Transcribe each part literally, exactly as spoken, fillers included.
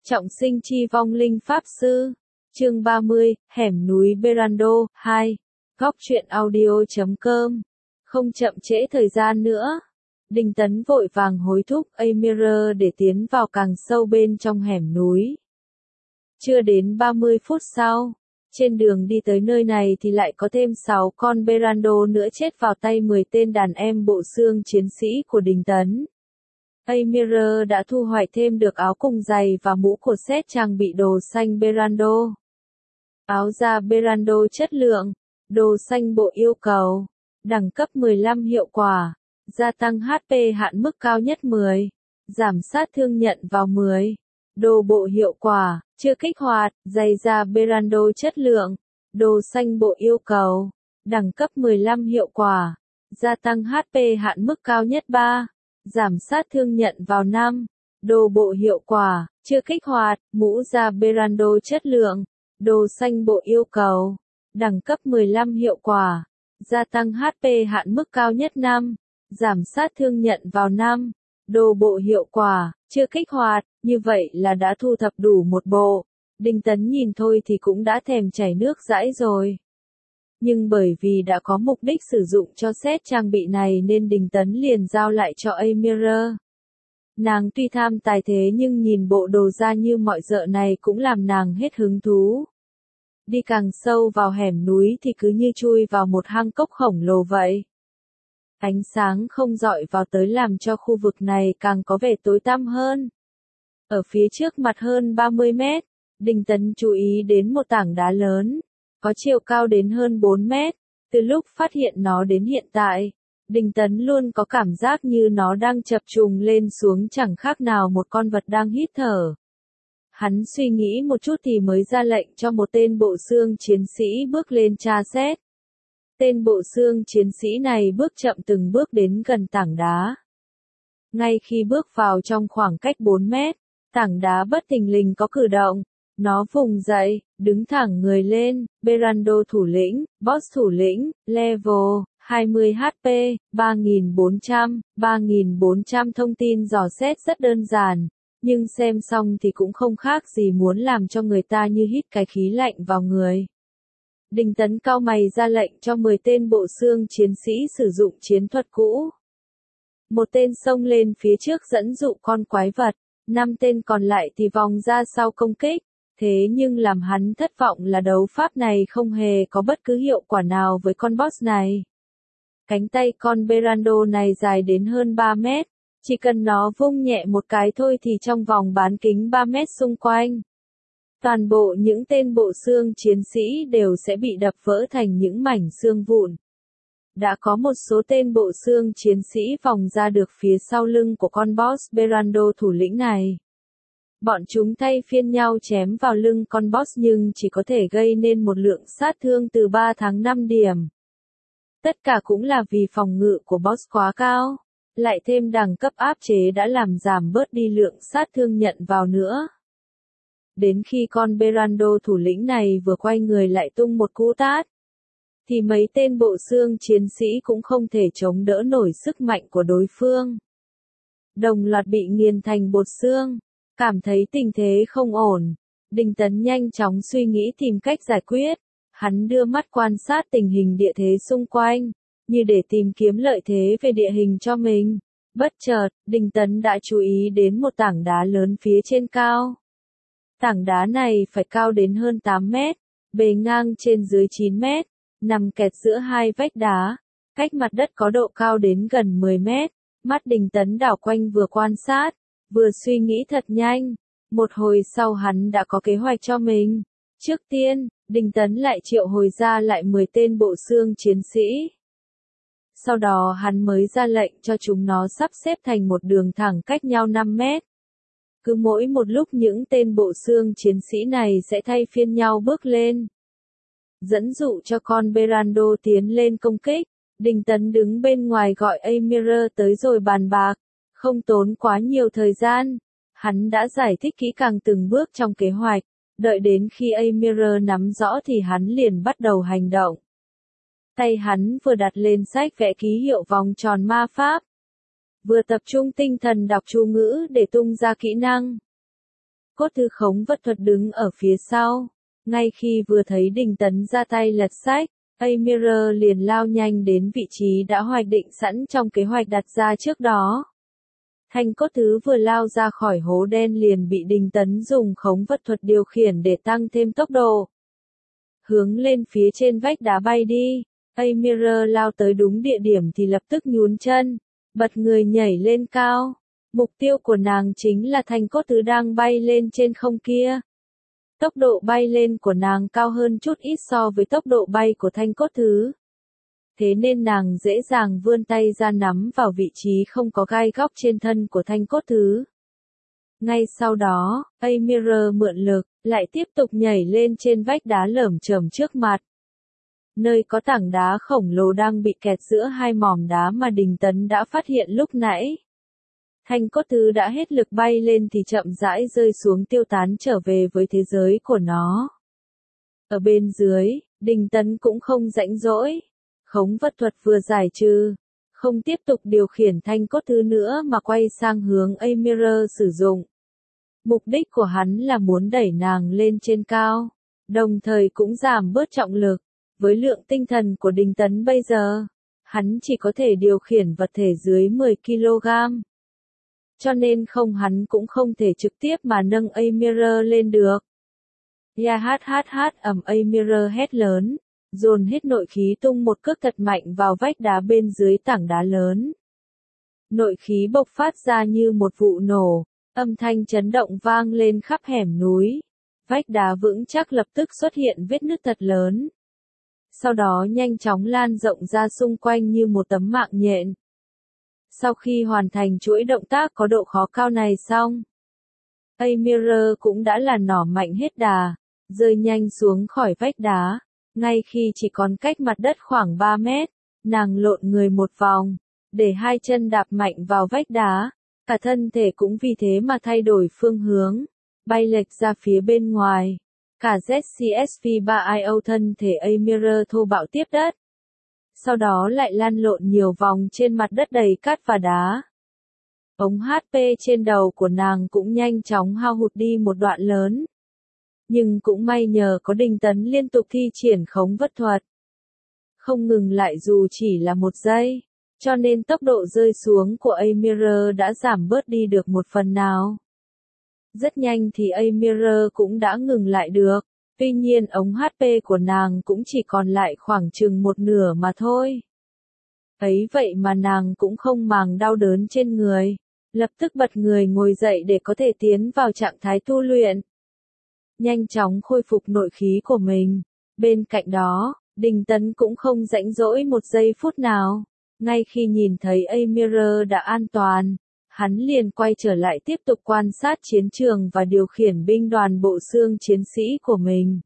Trọng sinh chi vong linh pháp sư. Chương ba mươi, hẻm núi Berando, hai. Góc truyện audio chấm com. Không chậm trễ thời gian nữa. Đinh Tấn vội vàng hối thúc Amira để tiến vào càng sâu bên trong hẻm núi. Chưa đến ba mươi phút sau, trên đường đi tới nơi này thì lại có thêm sáu con Berando nữa chết vào tay mười tên đàn em bộ xương chiến sĩ của Đinh Tấn. Amira đã thu hoạch thêm được áo cùng giày và mũ của set trang bị đồ xanh Berando. Áo da Berando chất lượng, đồ xanh bộ yêu cầu, đẳng cấp mười lăm hiệu quả, gia tăng hát pê hạn mức cao nhất mười, giảm sát thương nhận vào mười. Đồ bộ hiệu quả, chưa kích hoạt, giày da Berando chất lượng, đồ xanh bộ yêu cầu, đẳng cấp mười lăm hiệu quả, gia tăng hát pê hạn mức cao nhất ba. Giảm sát thương nhận vào năm. Đồ bộ hiệu quả, chưa kích hoạt, mũ da Berando chất lượng, đồ xanh bộ yêu cầu, đẳng cấp mười lăm hiệu quả, gia tăng hát pê hạn mức cao nhất năm, giảm sát thương nhận vào năm. Đồ bộ hiệu quả, chưa kích hoạt, như vậy là đã thu thập đủ một bộ. Đinh Tấn nhìn thôi thì cũng đã thèm chảy nước dãi rồi. Nhưng bởi vì đã có mục đích sử dụng cho set trang bị này nên Đinh Tấn liền giao lại cho Amira. Nàng tuy tham tài thế nhưng nhìn bộ đồ da như mọi dợ này cũng làm nàng hết hứng thú. Đi càng sâu vào hẻm núi thì cứ như chui vào một hang cốc khổng lồ vậy. Ánh sáng không rọi vào tới làm cho khu vực này càng có vẻ tối tăm hơn. Ở phía trước mặt hơn ba mươi mét, Đinh Tấn chú ý đến một tảng đá lớn. Có chiều cao đến hơn bốn mét, từ lúc phát hiện nó đến hiện tại, Đinh Tấn luôn có cảm giác như nó đang chập trùng lên xuống chẳng khác nào một con vật đang hít thở. Hắn suy nghĩ một chút thì mới ra lệnh cho một tên bộ xương chiến sĩ bước lên tra xét. Tên bộ xương chiến sĩ này bước chậm từng bước đến gần tảng đá. Ngay khi bước vào trong khoảng cách bốn mét, tảng đá bất thình lình có cử động. Nó vùng dậy, đứng thẳng người lên, Berando thủ lĩnh, boss thủ lĩnh, level, hai mươi hát pê, ba nghìn bốn trăm, ba nghìn bốn trăm thông tin dò xét rất đơn giản, nhưng xem xong thì cũng không khác gì muốn làm cho người ta như hít cái khí lạnh vào người. Đinh Tấn cau mày ra lệnh cho mười tên bộ xương chiến sĩ sử dụng chiến thuật cũ. Một tên xông lên phía trước dẫn dụ con quái vật, năm tên còn lại thì vòng ra sau công kích. Thế nhưng làm hắn thất vọng là đấu pháp này không hề có bất cứ hiệu quả nào với con boss này. Cánh tay con Berando này dài đến hơn ba mét, chỉ cần nó vung nhẹ một cái thôi thì trong vòng bán kính ba mét xung quanh. Toàn bộ những tên bộ xương chiến sĩ đều sẽ bị đập vỡ thành những mảnh xương vụn. Đã có một số tên bộ xương chiến sĩ vòng ra được phía sau lưng của con boss Berando thủ lĩnh này. Bọn chúng thay phiên nhau chém vào lưng con boss nhưng chỉ có thể gây nên một lượng sát thương từ ba đến năm điểm. Tất cả cũng là vì phòng ngự của boss quá cao, lại thêm đẳng cấp áp chế đã làm giảm bớt đi lượng sát thương nhận vào nữa. Đến khi con Berando thủ lĩnh này vừa quay người lại tung một cú tát, thì mấy tên bộ xương chiến sĩ cũng không thể chống đỡ nổi sức mạnh của đối phương. Đồng loạt bị nghiền thành bột xương. Cảm thấy tình thế không ổn, Đinh Tấn nhanh chóng suy nghĩ tìm cách giải quyết. Hắn đưa mắt quan sát tình hình địa thế xung quanh, như để tìm kiếm lợi thế về địa hình cho mình. Bất chợt, Đinh Tấn đã chú ý đến một tảng đá lớn phía trên cao. Tảng đá này phải cao đến hơn tám mét, bề ngang trên dưới chín mét, nằm kẹt giữa hai vách đá, cách mặt đất có độ cao đến gần mười mét. Mắt Đinh Tấn đảo quanh vừa quan sát, vừa suy nghĩ thật nhanh, một hồi sau hắn đã có kế hoạch cho mình. Trước tiên, Đinh Tấn lại triệu hồi ra lại mười tên bộ xương chiến sĩ. Sau đó hắn mới ra lệnh cho chúng nó sắp xếp thành một đường thẳng cách nhau năm mét. Cứ mỗi một lúc những tên bộ xương chiến sĩ này sẽ thay phiên nhau bước lên. Dẫn dụ cho con Berando tiến lên công kích, Đinh Tấn đứng bên ngoài gọi Amira tới rồi bàn bạc. Không tốn quá nhiều thời gian, hắn đã giải thích kỹ càng từng bước trong kế hoạch, đợi đến khi Amira nắm rõ thì hắn liền bắt đầu hành động. Tay hắn vừa đặt lên sách vẽ ký hiệu vòng tròn ma pháp, vừa tập trung tinh thần đọc chú ngữ để tung ra kỹ năng. Cốt thứ khống vật thuật đứng ở phía sau. Ngay khi vừa thấy Đình Tấn ra tay lật sách, Amira liền lao nhanh đến vị trí đã hoạch định sẵn trong kế hoạch đặt ra trước đó. Thanh cốt thứ vừa lao ra khỏi hố đen liền bị Đình Tấn dùng khống vật thuật điều khiển để tăng thêm tốc độ. Hướng lên phía trên vách đá bay đi, Amira lao tới đúng địa điểm thì lập tức nhún chân, bật người nhảy lên cao. Mục tiêu của nàng chính là thanh cốt thứ đang bay lên trên không kia. Tốc độ bay lên của nàng cao hơn chút ít so với tốc độ bay của thanh cốt thứ. Thế nên nàng dễ dàng vươn tay ra nắm vào vị trí không có gai góc trên thân của thanh cốt thứ. Ngay sau đó, Amira mượn lực, lại tiếp tục nhảy lên trên vách đá lởm chởm trước mặt. Nơi có tảng đá khổng lồ đang bị kẹt giữa hai mỏm đá mà Đình Tấn đã phát hiện lúc nãy. Thanh cốt thứ đã hết lực bay lên thì chậm rãi rơi xuống tiêu tán trở về với thế giới của nó. Ở bên dưới, Đình Tấn cũng không rãnh rỗi. Khống vật thuật vừa giải trừ, không tiếp tục điều khiển thanh cốt thứ nữa mà quay sang hướng Amira sử dụng. Mục đích của hắn là muốn đẩy nàng lên trên cao, đồng thời cũng giảm bớt trọng lực. Với lượng tinh thần của Đình Tấn bây giờ, hắn chỉ có thể điều khiển vật thể dưới mười ki lô gam. Cho nên không hắn cũng không thể trực tiếp mà nâng Amira lên được. Ya hát hát hát ầm Amira hét lớn, dồn hết nội khí tung một cước thật mạnh vào vách đá bên dưới tảng đá lớn. Nội khí bộc phát ra như một vụ nổ, âm thanh chấn động vang lên khắp hẻm núi. Vách đá vững chắc lập tức xuất hiện vết nứt thật lớn. Sau đó nhanh chóng lan rộng ra xung quanh như một tấm mạng nhện. Sau khi hoàn thành chuỗi động tác có độ khó cao này xong, Amira cũng đã là nỏ mạnh hết đà, rơi nhanh xuống khỏi vách đá. Ngay khi chỉ còn cách mặt đất khoảng ba mét, nàng lộn người một vòng, để hai chân đạp mạnh vào vách đá, cả thân thể cũng vì thế mà thay đổi phương hướng, bay lệch ra phía bên ngoài. Cả Z C S V ba I O thân thể Amira thô bạo tiếp đất. Sau đó lại lăn lộn nhiều vòng trên mặt đất đầy cát và đá. Ống hát pê trên đầu của nàng cũng nhanh chóng hao hụt đi một đoạn lớn. Nhưng cũng may nhờ có Đình Tấn liên tục thi triển khống vật thuật. Không ngừng lại dù chỉ là một giây, cho nên tốc độ rơi xuống của Amira đã giảm bớt đi được một phần nào. Rất nhanh thì Amira cũng đã ngừng lại được, tuy nhiên ống hát pê của nàng cũng chỉ còn lại khoảng chừng một nửa mà thôi. Ấy vậy mà nàng cũng không màng đau đớn trên người, lập tức bật người ngồi dậy để có thể tiến vào trạng thái tu luyện. Nhanh chóng khôi phục nội khí của mình. Bên cạnh đó, Đình Tấn cũng không rãnh rỗi một giây phút nào. Ngay khi nhìn thấy Amira đã an toàn, hắn liền quay trở lại tiếp tục quan sát chiến trường và điều khiển binh đoàn bộ xương chiến sĩ của mình.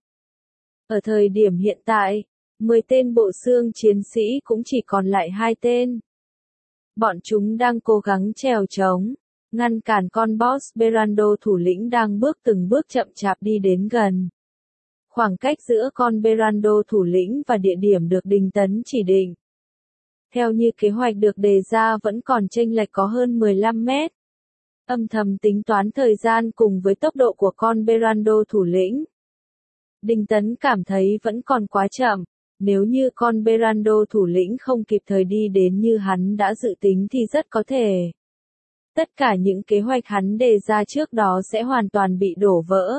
Ở thời điểm hiện tại, mười tên bộ xương chiến sĩ cũng chỉ còn lại hai tên. Bọn chúng đang cố gắng trèo trống, ngăn cản con boss Berando thủ lĩnh đang bước từng bước chậm chạp đi đến gần. Khoảng cách giữa con Berando thủ lĩnh và địa điểm được Đình Tấn chỉ định, theo như kế hoạch được đề ra vẫn còn chênh lệch có hơn mười lăm mét. Âm thầm tính toán thời gian cùng với tốc độ của con Berando thủ lĩnh, Đình Tấn cảm thấy vẫn còn quá chậm. Nếu như con Berando thủ lĩnh không kịp thời đi đến như hắn đã dự tính thì rất có thể tất cả những kế hoạch hắn đề ra trước đó sẽ hoàn toàn bị đổ vỡ.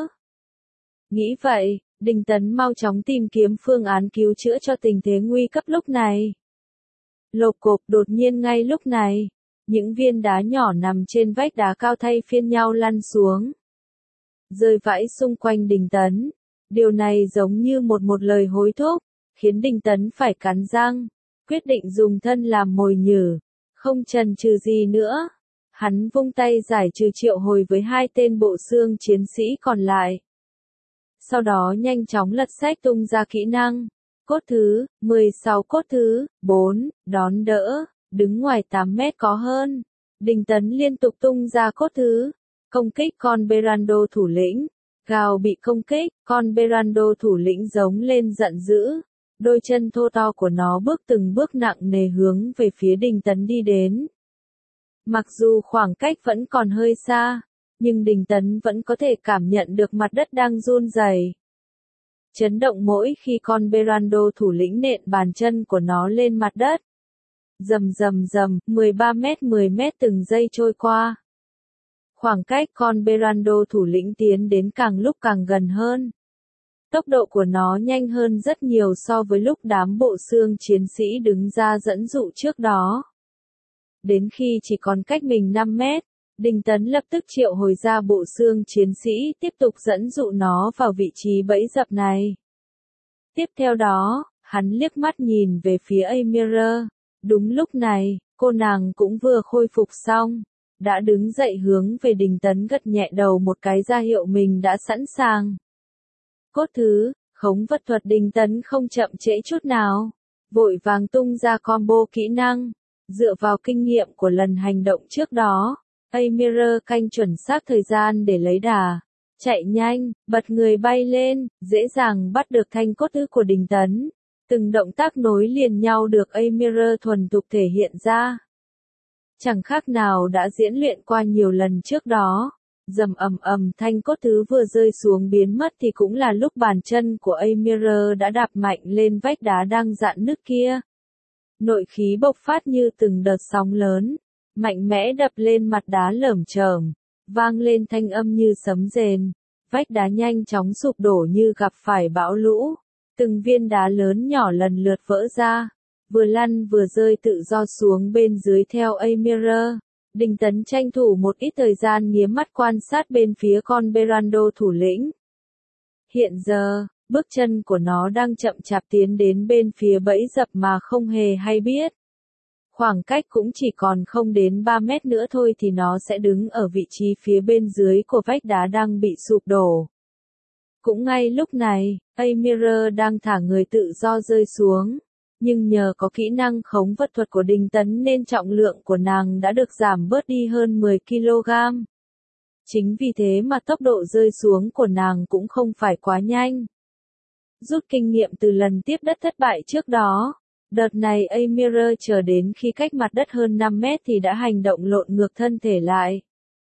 Nghĩ vậy, Đình Tấn mau chóng tìm kiếm phương án cứu chữa cho tình thế nguy cấp lúc này. Lộp cộp đột nhiên ngay lúc này, những viên đá nhỏ nằm trên vách đá cao thay phiên nhau lăn xuống, rơi vãi xung quanh Đình Tấn. Điều này giống như một một lời hối thúc, khiến Đình Tấn phải cắn răng, quyết định dùng thân làm mồi nhử, không chần chừ gì nữa. Hắn vung tay giải trừ triệu hồi với hai tên bộ xương chiến sĩ còn lại. Sau đó nhanh chóng lật sách tung ra kỹ năng. Cốt thứ, mười sáu cốt thứ, bốn, đón đỡ, đứng ngoài tám mét có hơn. Đình Tấn liên tục tung ra cốt thứ, công kích con Berando thủ lĩnh. Gào bị công kích, con Berando thủ lĩnh giống lên giận dữ. Đôi chân thô to của nó bước từng bước nặng nề hướng về phía Đình Tấn đi đến. Mặc dù khoảng cách vẫn còn hơi xa, Nhưng Đình Tấn vẫn có thể cảm nhận được mặt đất đang run rẩy, chấn động mỗi khi con Berando thủ lĩnh nện bàn chân của nó lên mặt đất. Rầm rầm rầm, mười ba mét mười mét từng giây trôi qua. Khoảng cách con Berando thủ lĩnh tiến đến càng lúc càng gần hơn. Tốc độ của nó nhanh hơn rất nhiều so với lúc đám bộ xương chiến sĩ đứng ra dẫn dụ trước đó. Đến khi chỉ còn cách mình năm mét, Đình Tấn lập tức triệu hồi ra bộ xương chiến sĩ tiếp tục dẫn dụ nó vào vị trí bẫy dập này. Tiếp theo đó, hắn liếc mắt nhìn về phía Amira. Đúng lúc này, cô nàng cũng vừa khôi phục xong, đã đứng dậy hướng về Đình Tấn gật nhẹ đầu một cái ra hiệu mình đã sẵn sàng. Cốt thứ, khống vật thuật Đình Tấn không chậm trễ chút nào, vội vàng tung ra combo kỹ năng. Dựa vào kinh nghiệm của lần hành động trước đó, Amira canh chuẩn xác thời gian để lấy đà, chạy nhanh, bật người bay lên, dễ dàng bắt được thanh cốt thứ của Đình Tấn. Từng động tác nối liền nhau được Amira thuần thục thể hiện ra. Chẳng khác nào đã diễn luyện qua nhiều lần trước đó. Rầm ầm ầm, thanh cốt thứ vừa rơi xuống biến mất thì cũng là lúc bàn chân của Amira đã đạp mạnh lên vách đá đang rạn nứt kia. Nội khí bộc phát như từng đợt sóng lớn, mạnh mẽ đập lên mặt đá lởm chởm, vang lên thanh âm như sấm rền. Vách đá nhanh chóng sụp đổ như gặp phải bão lũ. Từng viên đá lớn nhỏ lần lượt vỡ ra, vừa lăn vừa rơi tự do xuống bên dưới theo Amira. Đình Tấn tranh thủ một ít thời gian nghiến mắt quan sát bên phía con Berando thủ lĩnh. Hiện giờ, bước chân của nó đang chậm chạp tiến đến bên phía bẫy dập mà không hề hay biết. Khoảng cách cũng chỉ còn không đến ba mét nữa thôi thì nó sẽ đứng ở vị trí phía bên dưới của vách đá đang bị sụp đổ. Cũng ngay lúc này, Amira đang thả người tự do rơi xuống. Nhưng nhờ có kỹ năng khống vật thuật của Đình Tấn nên trọng lượng của nàng đã được giảm bớt đi hơn mười ki lô gam. Chính vì thế mà tốc độ rơi xuống của nàng cũng không phải quá nhanh. Rút kinh nghiệm từ lần tiếp đất thất bại trước đó, đợt này Amira chờ đến khi cách mặt đất hơn năm mét thì đã hành động lộn ngược thân thể lại.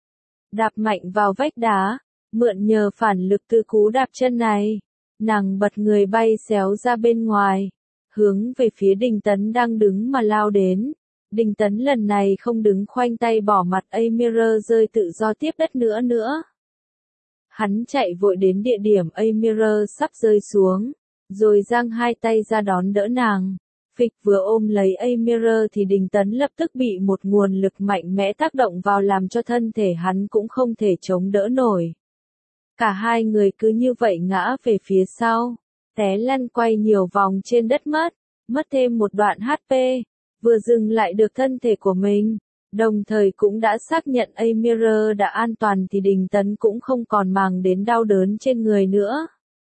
Đạp mạnh vào vách đá, mượn nhờ phản lực từ cú đạp chân này, nàng bật người bay xéo ra bên ngoài, hướng về phía Đình Tấn đang đứng mà lao đến. Đình Tấn lần này không đứng khoanh tay bỏ mặt Amira rơi tự do tiếp đất nữa nữa. Hắn chạy vội đến địa điểm Amira sắp rơi xuống, rồi giang hai tay ra đón đỡ nàng. Phịch vừa ôm lấy Amira thì Đình Tấn lập tức bị một nguồn lực mạnh mẽ tác động vào làm cho thân thể hắn cũng không thể chống đỡ nổi. Cả hai người cứ như vậy ngã về phía sau, té lăn quay nhiều vòng trên đất mất, mất thêm một đoạn hát pê, vừa dừng lại được thân thể của mình, đồng thời cũng đã xác nhận Amira đã an toàn thì Đình Tấn cũng không còn màng đến đau đớn trên người nữa.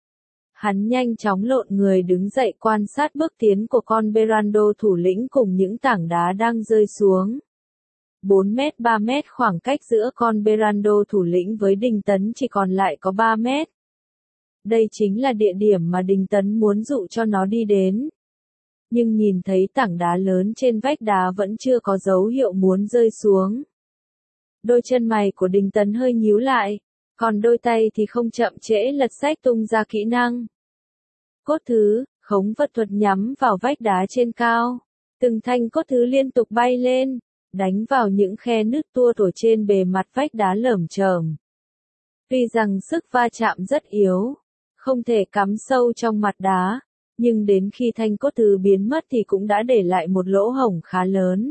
Hắn nhanh chóng lộn người đứng dậy quan sát bước tiến của con Berando thủ lĩnh cùng những tảng đá đang rơi xuống. bốn mét ba mét khoảng cách giữa con Berando thủ lĩnh với Đình Tấn chỉ còn lại có ba mét. Đây chính là địa điểm mà Đình Tấn muốn dụ cho nó đi đến. Nhưng nhìn thấy tảng đá lớn trên vách đá vẫn chưa có dấu hiệu muốn rơi xuống. Đôi chân mày của Đình Tấn hơi nhíu lại, còn đôi tay thì không chậm trễ lật sách tung ra kỹ năng. Cốt thứ, khống vật thuật nhắm vào vách đá trên cao. Từng thanh cốt thứ liên tục bay lên, đánh vào những khe nứt tua tủa trên bề mặt vách đá lởm chởm. Tuy rằng sức va chạm rất yếu, không thể cắm sâu trong mặt đá, nhưng đến khi thanh cốt thứ biến mất thì cũng đã để lại một lỗ hổng khá lớn.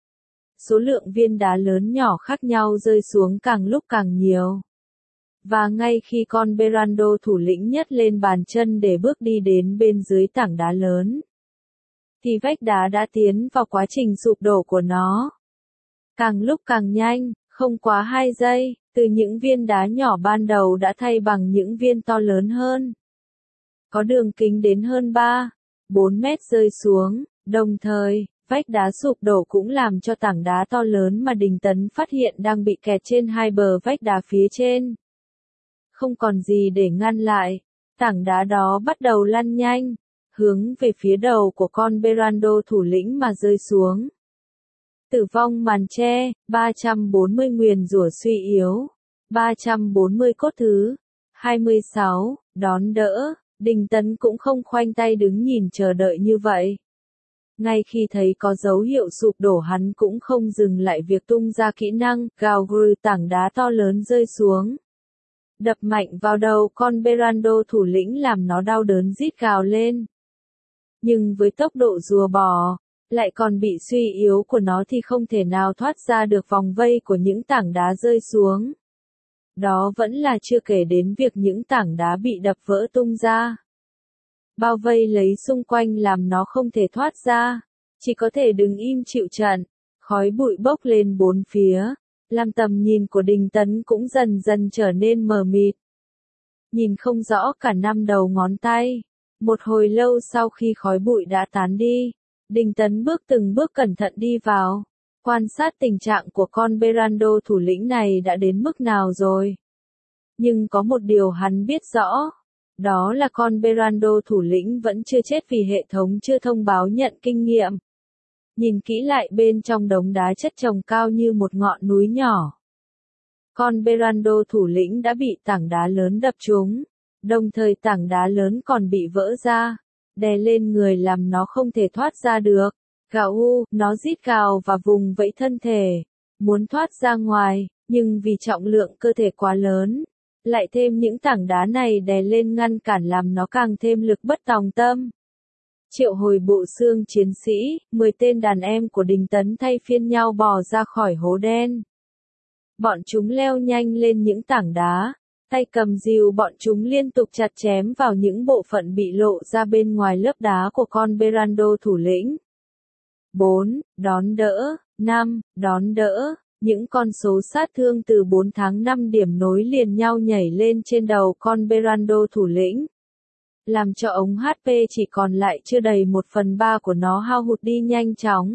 Số lượng viên đá lớn nhỏ khác nhau rơi xuống càng lúc càng nhiều. Và ngay khi con Berando thủ lĩnh nhấc lên bàn chân để bước đi đến bên dưới tảng đá lớn, thì vách đá đã tiến vào quá trình sụp đổ của nó. Càng lúc càng nhanh, không quá hai giây, từ những viên đá nhỏ ban đầu đã thay bằng những viên to lớn hơn. Có đường kính đến hơn ba, bốn mét rơi xuống, đồng thời, vách đá sụp đổ cũng làm cho tảng đá to lớn mà Đình Tấn phát hiện đang bị kẹt trên hai bờ vách đá phía trên. Không còn gì để ngăn lại, tảng đá đó bắt đầu lăn nhanh, hướng về phía đầu của con Berando thủ lĩnh mà rơi xuống. Tử vong màn che, ba trăm bốn mươi nguyền rủa suy yếu. ba trăm bốn mươi cốt thứ. hai mươi sáu. Đón đỡ. Đinh Tấn cũng không khoanh tay đứng nhìn chờ đợi như vậy. Ngay khi thấy có dấu hiệu sụp đổ hắn cũng không dừng lại việc tung ra kỹ năng, gào gừ tảng đá to lớn rơi xuống. Đập mạnh vào đầu con Berando thủ lĩnh làm nó đau đớn rít gào lên. Nhưng với tốc độ rùa bò, lại còn bị suy yếu của nó thì không thể nào thoát ra được vòng vây của những tảng đá rơi xuống. Đó vẫn là chưa kể đến việc những tảng đá bị đập vỡ tung ra. Bao vây lấy xung quanh làm nó không thể thoát ra, chỉ có thể đứng im chịu trận, khói bụi bốc lên bốn phía, làm tầm nhìn của Đinh Tấn cũng dần dần trở nên mờ mịt. Nhìn không rõ cả năm đầu ngón tay. Một hồi lâu sau khi khói bụi đã tán đi, Đinh Tấn bước từng bước cẩn thận đi vào, quan sát tình trạng của con Berando thủ lĩnh này đã đến mức nào rồi. Nhưng có một điều hắn biết rõ, đó là con Berando thủ lĩnh vẫn chưa chết vì hệ thống chưa thông báo nhận kinh nghiệm. Nhìn kỹ lại bên trong đống đá chất chồng cao như một ngọn núi nhỏ. Con Berando thủ lĩnh đã bị tảng đá lớn đập trúng, đồng thời tảng đá lớn còn bị vỡ ra, đè lên người làm nó không thể thoát ra được. Gào u, nó rít gào và vùng vẫy thân thể, muốn thoát ra ngoài, nhưng vì trọng lượng cơ thể quá lớn, lại thêm những tảng đá này đè lên ngăn cản làm nó càng thêm lực bất tòng tâm. Triệu hồi bộ xương chiến sĩ, mười tên đàn em của Đinh Tấn thay phiên nhau bò ra khỏi hố đen. Bọn chúng leo nhanh lên những tảng đá, tay cầm rìu bọn chúng liên tục chặt chém vào những bộ phận bị lộ ra bên ngoài lớp đá của con Berando thủ lĩnh. bốn. Đón đỡ. năm. Đón đỡ. Những con số sát thương từ bốn tháng năm điểm nối liền nhau nhảy lên trên đầu con Berando thủ lĩnh, làm cho ống hát pê chỉ còn lại chưa đầy một phần ba của nó hao hụt đi nhanh chóng.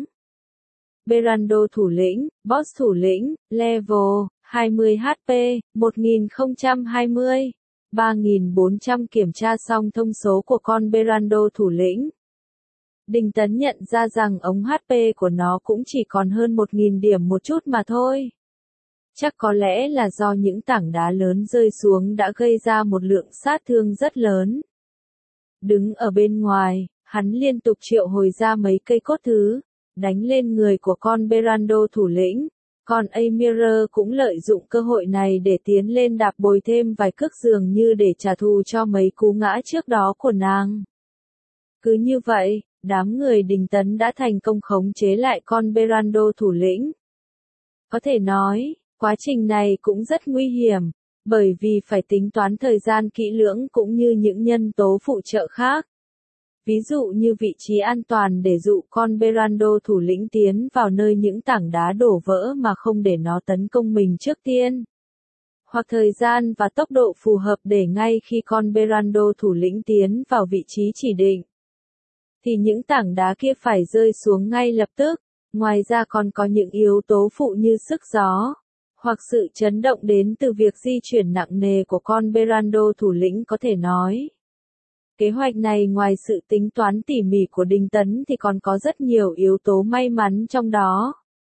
Berando thủ lĩnh, boss thủ lĩnh, level, hai mươi hát pê, một nghìn không trăm hai mươi, ba nghìn bốn trăm kiểm tra xong thông số của con Berando thủ lĩnh. Đinh Tấn nhận ra rằng ống hát pê của nó cũng chỉ còn hơn một nghìn điểm một chút mà thôi. Chắc có lẽ là do những tảng đá lớn rơi xuống đã gây ra một lượng sát thương rất lớn. Đứng ở bên ngoài, hắn liên tục triệu hồi ra mấy cây cốt thứ, đánh lên người của con Berando thủ lĩnh. Còn Amir cũng lợi dụng cơ hội này để tiến lên đạp bồi thêm vài cước dường như để trả thù cho mấy cú ngã trước đó của nàng. Cứ như vậy, đám người Đinh Tấn đã thành công khống chế lại con Berando thủ lĩnh. Có thể nói, quá trình này cũng rất nguy hiểm, bởi vì phải tính toán thời gian kỹ lưỡng cũng như những nhân tố phụ trợ khác. Ví dụ như vị trí an toàn để dụ con Berando thủ lĩnh tiến vào nơi những tảng đá đổ vỡ mà không để nó tấn công mình trước tiên. Hoặc thời gian và tốc độ phù hợp để ngay khi con Berando thủ lĩnh tiến vào vị trí chỉ định, thì những tảng đá kia phải rơi xuống ngay lập tức. Ngoài ra còn có những yếu tố phụ như sức gió, hoặc sự chấn động đến từ việc di chuyển nặng nề của con Berando thủ lĩnh có thể nói. Kế hoạch này ngoài sự tính toán tỉ mỉ của Đinh Tấn thì còn có rất nhiều yếu tố may mắn trong đó.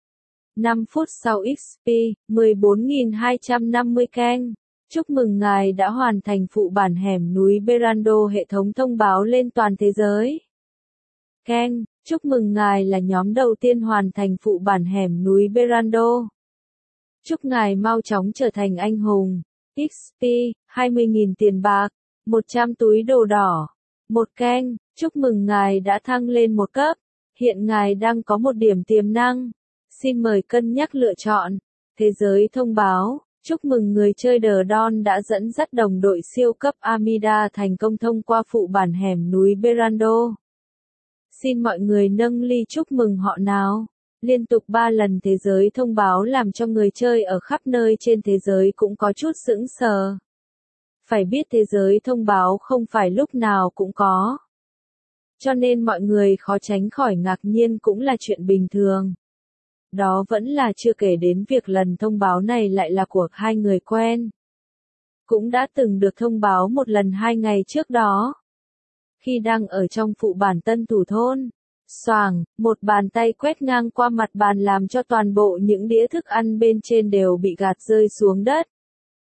năm phút sau ích pê, mười bốn nghìn hai trăm năm mươi keng. Chúc mừng ngài đã hoàn thành phụ bản hẻm núi Berando, hệ thống thông báo lên toàn thế giới. Keng, chúc mừng ngài là nhóm đầu tiên hoàn thành phụ bản hẻm núi Berando. Chúc ngài mau chóng trở thành anh hùng. ích pê, hai mươi nghìn tiền bạc, một trăm túi đồ đỏ. Một keng, chúc mừng ngài đã thăng lên một cấp. Hiện ngài đang có một điểm tiềm năng. Xin mời cân nhắc lựa chọn. Thế giới thông báo, chúc mừng người chơi The Dawn đã dẫn dắt đồng đội siêu cấp Amida thành công thông qua phụ bản hẻm núi Berando. Xin mọi người nâng ly chúc mừng họ nào. Liên tục ba lần thế giới thông báo làm cho người chơi ở khắp nơi trên thế giới cũng có chút sững sờ. Phải biết thế giới thông báo không phải lúc nào cũng có. Cho nên mọi người khó tránh khỏi ngạc nhiên cũng là chuyện bình thường. Đó vẫn là chưa kể đến việc lần thông báo này lại là của hai người quen. Cũng đã từng được thông báo một lần hai ngày trước đó. Khi đang ở trong phụ bản tân thủ thôn, xoàng, một bàn tay quét ngang qua mặt bàn làm cho toàn bộ những đĩa thức ăn bên trên đều bị gạt rơi xuống đất.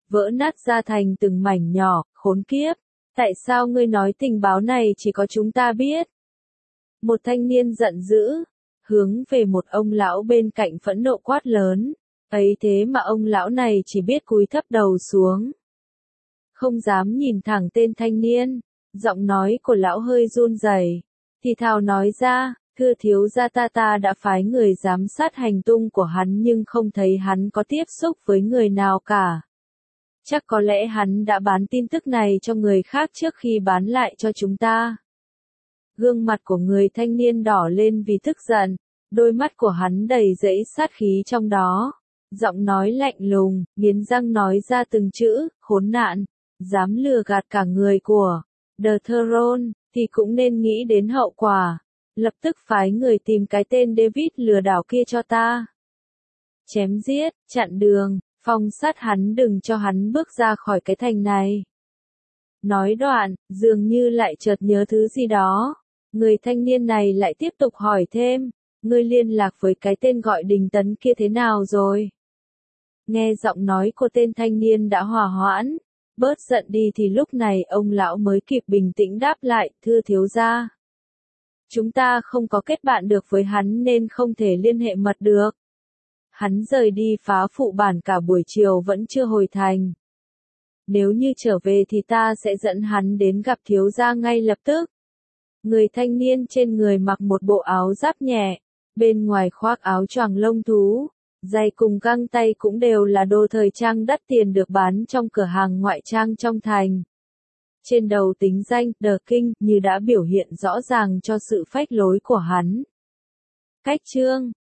vỡ nát ra thành từng mảnh nhỏ, khốn kiếp. Tại sao ngươi nói tình báo này chỉ có chúng ta biết? Một thanh niên giận dữ, hướng về một ông lão bên cạnh phẫn nộ quát lớn. Ấy thế mà ông lão này chỉ biết cúi thấp đầu xuống. Không dám nhìn thẳng tên thanh niên, giọng nói của lão hơi run rẩy, thì thào nói ra, thưa thiếu gia ta ta đã phái người giám sát hành tung của hắn nhưng không thấy hắn có tiếp xúc với người nào cả. Chắc có lẽ hắn đã bán tin tức này cho người khác trước khi bán lại cho chúng ta. Gương mặt của người thanh niên đỏ lên vì tức giận, đôi mắt của hắn đầy dẫy sát khí trong đó. Giọng nói lạnh lùng, nghiến răng nói ra từng chữ, khốn nạn, dám lừa gạt cả người của The Throne, thì cũng nên nghĩ đến hậu quả. Lập tức phái người tìm cái tên David lừa đảo kia cho ta. Chém giết, chặn đường, phong sát hắn đừng cho hắn bước ra khỏi cái thành này. Nói đoạn, dường như lại chợt nhớ thứ gì đó. Người thanh niên này lại tiếp tục hỏi thêm, ngươi liên lạc với cái tên gọi Đình Tấn kia thế nào rồi? Nghe giọng nói của tên thanh niên đã hòa hoãn, bớt giận đi thì lúc này ông lão mới kịp bình tĩnh đáp lại, thưa thiếu gia. Chúng ta không có kết bạn được với hắn nên không thể liên hệ mật được. Hắn rời đi phá phụ bản cả buổi chiều vẫn chưa hồi thành. Nếu như trở về thì ta sẽ dẫn hắn đến gặp thiếu gia ngay lập tức. Người thanh niên trên người mặc một bộ áo giáp nhẹ, bên ngoài khoác áo choàng lông thú, giày cùng găng tay cũng đều là đồ thời trang đắt tiền được bán trong cửa hàng ngoại trang trong thành. Trên đầu tính danh The King như đã biểu hiện rõ ràng cho sự phách lối của hắn. Cách chương